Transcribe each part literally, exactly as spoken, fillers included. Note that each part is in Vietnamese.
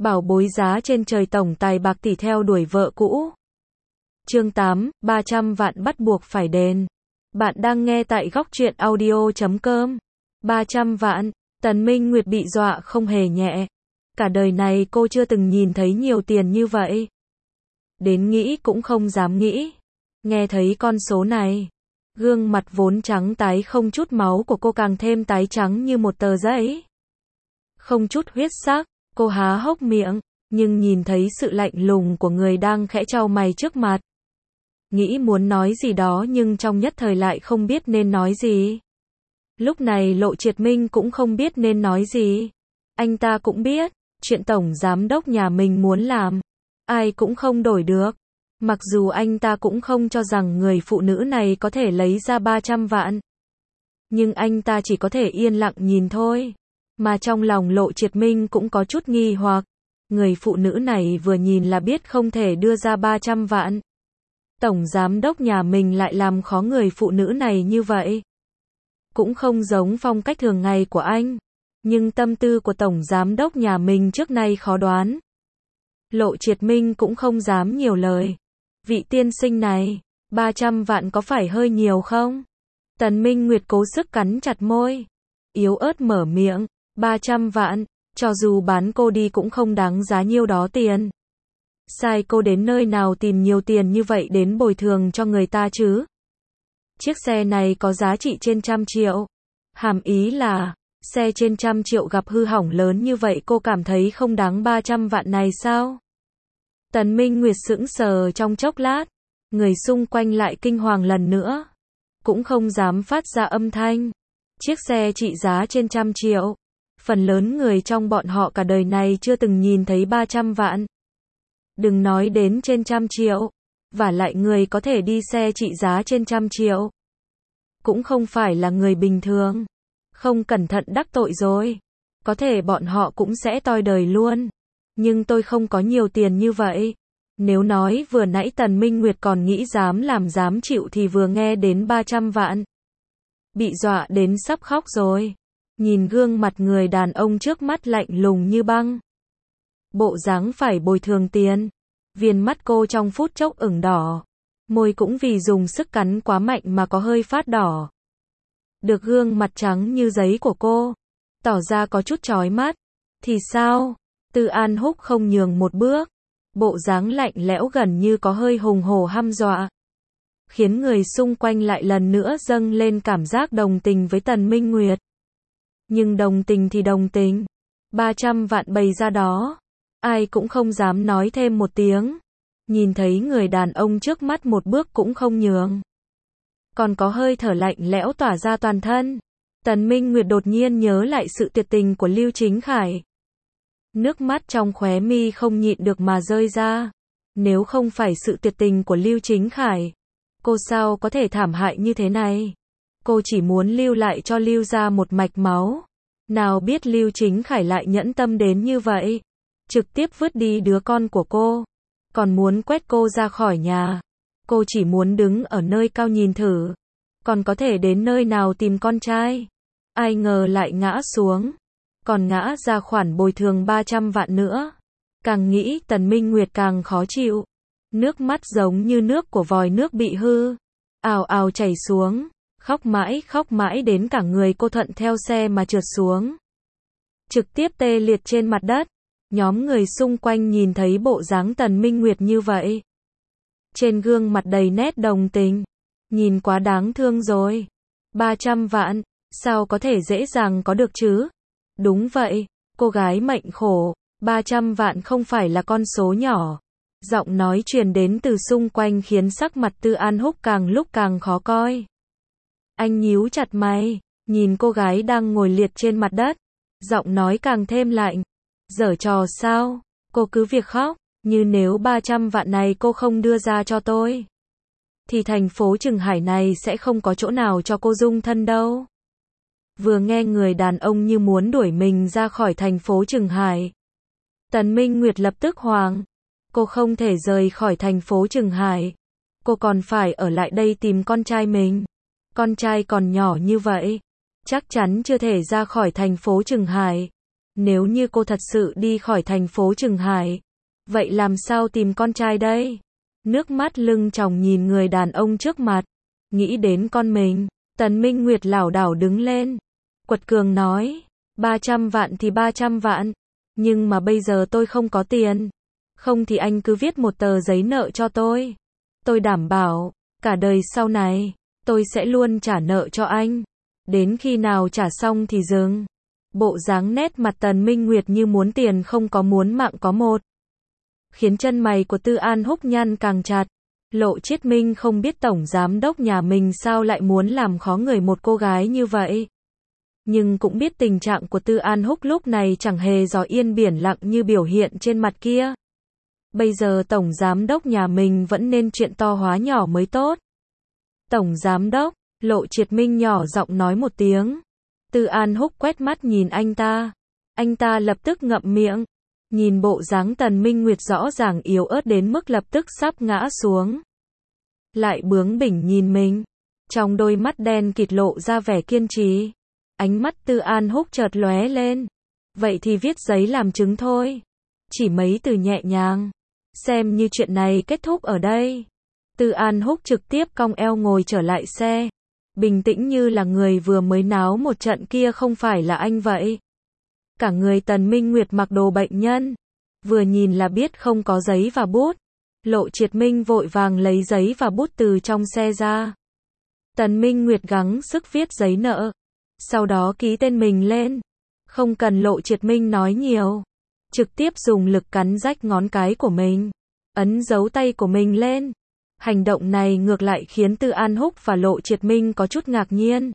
Bảo bối giá trên trời tổng tài bạc tỷ theo đuổi vợ cũ. Chương tám, ba trăm vạn bắt buộc phải đền. Bạn đang nghe tại góc truyện audio chấm com. ba trăm vạn, Tần Minh Nguyệt bị dọa không hề nhẹ. Cả đời này cô chưa từng nhìn thấy nhiều tiền như vậy. Đến nghĩ cũng không dám nghĩ. Nghe thấy con số này, gương mặt vốn trắng tái không chút máu của cô càng thêm tái trắng như một tờ giấy. Không chút huyết sắc, cô há hốc miệng, nhưng nhìn thấy sự lạnh lùng của người đang khẽ chau mày trước mặt. Nghĩ muốn nói gì đó nhưng trong nhất thời lại không biết nên nói gì. Lúc này Lộ Triệt Minh cũng không biết nên nói gì. Anh ta cũng biết, chuyện tổng giám đốc nhà mình muốn làm, ai cũng không đổi được. Mặc dù anh ta cũng không cho rằng người phụ nữ này có thể lấy ra ba trăm vạn. Nhưng anh ta chỉ có thể yên lặng nhìn thôi. Mà trong lòng Lộ Triệt Minh cũng có chút nghi hoặc. Người phụ nữ này vừa nhìn là biết không thể đưa ra ba trăm vạn. Tổng giám đốc nhà mình lại làm khó người phụ nữ này như vậy. Cũng không giống phong cách thường ngày của anh. Nhưng tâm tư của tổng giám đốc nhà mình trước nay khó đoán. Lộ Triệt Minh cũng không dám nhiều lời. Vị tiên sinh này, ba trăm vạn có phải hơi nhiều không? Tần Minh Nguyệt cố sức cắn chặt môi. Yếu ớt mở miệng, ba trăm vạn, cho dù bán cô đi cũng không đáng giá nhiêu đó tiền. Sai cô đến nơi nào tìm nhiều tiền như vậy đến bồi thường cho người ta chứ? Chiếc xe này có giá trị trên trăm triệu. Hàm ý là, xe trên trăm triệu gặp hư hỏng lớn như vậy cô cảm thấy không đáng ba trăm vạn này sao? Tần Minh Nguyệt sững sờ trong chốc lát. Người xung quanh lại kinh hoàng lần nữa. Cũng không dám phát ra âm thanh. Chiếc xe trị giá trên trăm triệu. Phần lớn người trong bọn họ cả đời này chưa từng nhìn thấy ba trăm vạn. Đừng nói đến trên trăm triệu. Và lại người có thể đi xe trị giá trên trăm triệu. Cũng không phải là người bình thường. Không cẩn thận đắc tội rồi. Có thể bọn họ cũng sẽ toi đời luôn. Nhưng tôi không có nhiều tiền như vậy. Nếu nói vừa nãy Tần Minh Nguyệt còn nghĩ dám làm dám chịu thì vừa nghe đến ba trăm vạn. Bị dọa đến sắp khóc rồi. Nhìn gương mặt người đàn ông trước mắt lạnh lùng như băng. Bộ dáng phải bồi thường tiền. Viền mắt cô trong phút chốc ửng đỏ. Môi cũng vì dùng sức cắn quá mạnh mà có hơi phát đỏ. Được gương mặt trắng như giấy của cô tỏ ra có chút chói mắt. Thì sao? Tư An Húc không nhường một bước. Bộ dáng lạnh lẽo gần như có hơi hùng hổ hăm dọa. Khiến người xung quanh lại lần nữa dâng lên cảm giác đồng tình với Tần Minh Nguyệt. Nhưng đồng tình thì đồng tình. ba trăm vạn bày ra đó. Ai cũng không dám nói thêm một tiếng. Nhìn thấy người đàn ông trước mắt một bước cũng không nhường. Còn có hơi thở lạnh lẽo tỏa ra toàn thân. Tần Minh Nguyệt đột nhiên nhớ lại sự tuyệt tình của Lưu Chính Khải. Nước mắt trong khóe mi không nhịn được mà rơi ra. Nếu không phải sự tuyệt tình của Lưu Chính Khải, cô sao có thể thảm hại như thế này? Cô chỉ muốn lưu lại cho Lưu gia một mạch máu. Nào biết Lưu Chính Khải lại nhẫn tâm đến như vậy. Trực tiếp vứt đi đứa con của cô. Còn muốn quét cô ra khỏi nhà. Cô chỉ muốn đứng ở nơi cao nhìn thử. Còn có thể đến nơi nào tìm con trai. Ai ngờ lại ngã xuống. Còn ngã ra khoản bồi thường ba trăm vạn nữa. Càng nghĩ Tần Minh Nguyệt càng khó chịu. Nước mắt giống như nước của vòi nước bị hư. Ào ào chảy xuống. Khóc mãi khóc mãi đến cả người cô thuận theo xe mà trượt xuống. Trực tiếp tê liệt trên mặt đất. Nhóm người xung quanh nhìn thấy bộ dáng Tần Minh Nguyệt như vậy. Trên gương mặt đầy nét đồng tình. Nhìn quá đáng thương rồi. ba trăm vạn, sao có thể dễ dàng có được chứ? Đúng vậy, cô gái mệnh khổ, ba trăm vạn không phải là con số nhỏ. Giọng nói truyền đến từ xung quanh khiến sắc mặt Tư An Húc càng lúc càng khó coi. Anh nhíu chặt mày, nhìn cô gái đang ngồi liệt trên mặt đất. Giọng nói càng thêm lạnh. Giở trò sao? Cô cứ việc khóc, như nếu ba trăm vạn này cô không đưa ra cho tôi. Thì thành phố Trừng Hải này sẽ không có chỗ nào cho cô dung thân đâu. Vừa nghe người đàn ông như muốn đuổi mình ra khỏi thành phố Trừng Hải. Tần Minh Nguyệt lập tức hoảng. Cô không thể rời khỏi thành phố Trừng Hải. Cô còn phải ở lại đây tìm con trai mình. Con trai còn nhỏ như vậy. Chắc chắn chưa thể ra khỏi thành phố Trừng Hải. Nếu như cô thật sự đi khỏi thành phố Trừng Hải, vậy làm sao tìm con trai đây? Nước mắt lưng tròng nhìn người đàn ông trước mặt, nghĩ đến con mình, Tần Minh Nguyệt lảo đảo đứng lên, quật cường nói, ba trăm vạn thì ba trăm vạn, nhưng mà bây giờ tôi không có tiền, không thì anh cứ viết một tờ giấy nợ cho tôi, tôi đảm bảo, cả đời sau này, tôi sẽ luôn trả nợ cho anh, đến khi nào trả xong thì dừng. Bộ dáng nét mặt Tần Minh Nguyệt như muốn tiền không có muốn mạng có một, khiến chân mày của Tư An Húc nhăn càng chặt. Lộ Chiết Minh không biết tổng giám đốc nhà mình sao lại muốn làm khó người một cô gái như vậy. Nhưng cũng biết tình trạng của Tư An Húc lúc này chẳng hề gió yên biển lặng như biểu hiện trên mặt kia. Bây giờ tổng giám đốc nhà mình vẫn nên chuyện to hóa nhỏ mới tốt. Tổng giám đốc, Lộ Chiết Minh nhỏ giọng nói một tiếng. Tư An Húc quét mắt nhìn anh ta. Anh ta lập tức ngậm miệng. Nhìn bộ dáng Tần Minh Nguyệt rõ ràng yếu ớt đến mức lập tức sắp ngã xuống. Lại bướng bỉnh nhìn mình. Trong đôi mắt đen kịt lộ ra vẻ kiên trì. Ánh mắt Tư An Húc chợt lóe lên. Vậy thì viết giấy làm chứng thôi. Chỉ mấy từ nhẹ nhàng. Xem như chuyện này kết thúc ở đây. Tư An Húc trực tiếp cong eo ngồi trở lại xe. Bình tĩnh như là người vừa mới náo một trận kia không phải là anh vậy. Cả người Tần Minh Nguyệt mặc đồ bệnh nhân. Vừa nhìn là biết không có giấy và bút. Lộ Chiết Minh vội vàng lấy giấy và bút từ trong xe ra. Tần Minh Nguyệt gắng sức viết giấy nợ. Sau đó ký tên mình lên. Không cần Lộ Chiết Minh nói nhiều. Trực tiếp dùng lực cắn rách ngón cái của mình. Ấn dấu tay của mình lên. Hành động này ngược lại khiến Tư An Húc và Lộ Chiết Minh có chút ngạc nhiên.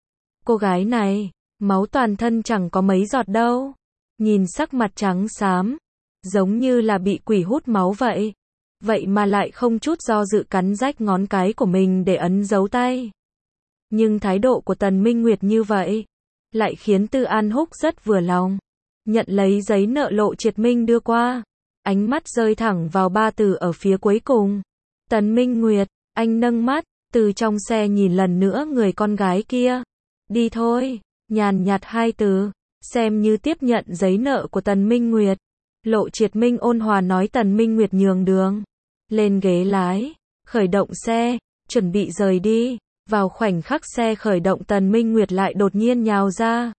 Cô gái này, máu toàn thân chẳng có mấy giọt đâu. Nhìn sắc mặt trắng xám, giống như là bị quỷ hút máu vậy. Vậy mà lại không chút do dự cắn rách ngón cái của mình để ấn dấu tay. Nhưng thái độ của Tần Minh Nguyệt như vậy, lại khiến Tư An Húc rất vừa lòng. Nhận lấy giấy nợ Lộ Chiết Minh đưa qua. Ánh mắt rơi thẳng vào ba từ ở phía cuối cùng. Tần Minh Nguyệt, anh nâng mắt, từ trong xe nhìn lần nữa người con gái kia. Đi thôi, nhàn nhạt hai từ, xem như tiếp nhận giấy nợ của Tần Minh Nguyệt. Lộ Chiết Minh ôn hòa nói Tần Minh Nguyệt nhường đường. Lên ghế lái, khởi động xe, chuẩn bị rời đi. Vào khoảnh khắc xe khởi động Tần Minh Nguyệt lại đột nhiên nhào ra.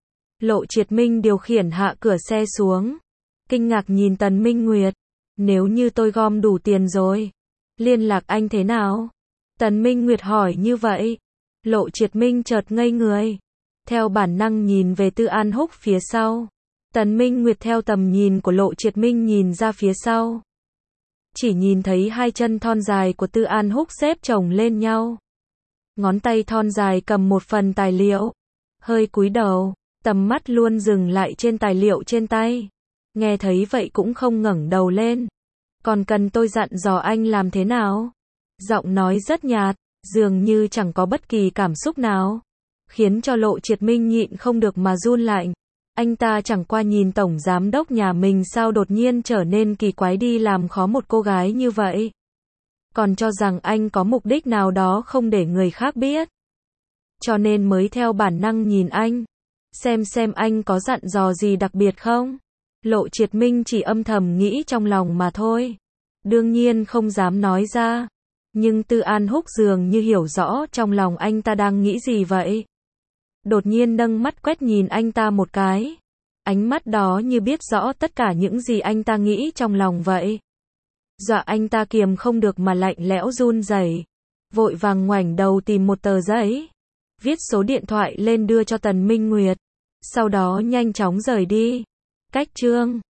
Lộ Chiết Minh điều khiển hạ cửa xe xuống. Kinh ngạc nhìn Tần Minh Nguyệt. Nếu như tôi gom đủ tiền rồi, liên lạc anh thế nào? Tần Minh Nguyệt hỏi như vậy. Lộ Chiết Minh chợt ngây người. Theo bản năng nhìn về Tư An Húc phía sau. Tần Minh Nguyệt theo tầm nhìn của Lộ Chiết Minh nhìn ra phía sau. Chỉ nhìn thấy hai chân thon dài của Tư An Húc xếp chồng lên nhau. Ngón tay thon dài cầm một phần tài liệu. Hơi cúi đầu, tầm mắt luôn dừng lại trên tài liệu trên tay. Nghe thấy vậy cũng không ngẩng đầu lên. Còn cần tôi dặn dò anh làm thế nào? Giọng nói rất nhạt, dường như chẳng có bất kỳ cảm xúc nào. Khiến cho Lộ Chiết Minh nhịn không được mà run lạnh. Anh ta chẳng qua nhìn tổng giám đốc nhà mình sao đột nhiên trở nên kỳ quái đi làm khó một cô gái như vậy. Còn cho rằng anh có mục đích nào đó không để người khác biết. Cho nên mới theo bản năng nhìn anh. Xem xem anh có dặn dò gì đặc biệt không? Lộ Chiết Minh chỉ âm thầm nghĩ trong lòng mà thôi. Đương nhiên không dám nói ra. Nhưng Tư An Húc dường như hiểu rõ trong lòng anh ta đang nghĩ gì vậy. Đột nhiên nâng mắt quét nhìn anh ta một cái. Ánh mắt đó như biết rõ tất cả những gì anh ta nghĩ trong lòng vậy. Dọa anh ta kiềm không được mà lạnh lẽo run rẩy. Vội vàng ngoảnh đầu tìm một tờ giấy. Viết số điện thoại lên đưa cho Tần Minh Nguyệt. Sau đó nhanh chóng rời đi. Cách chương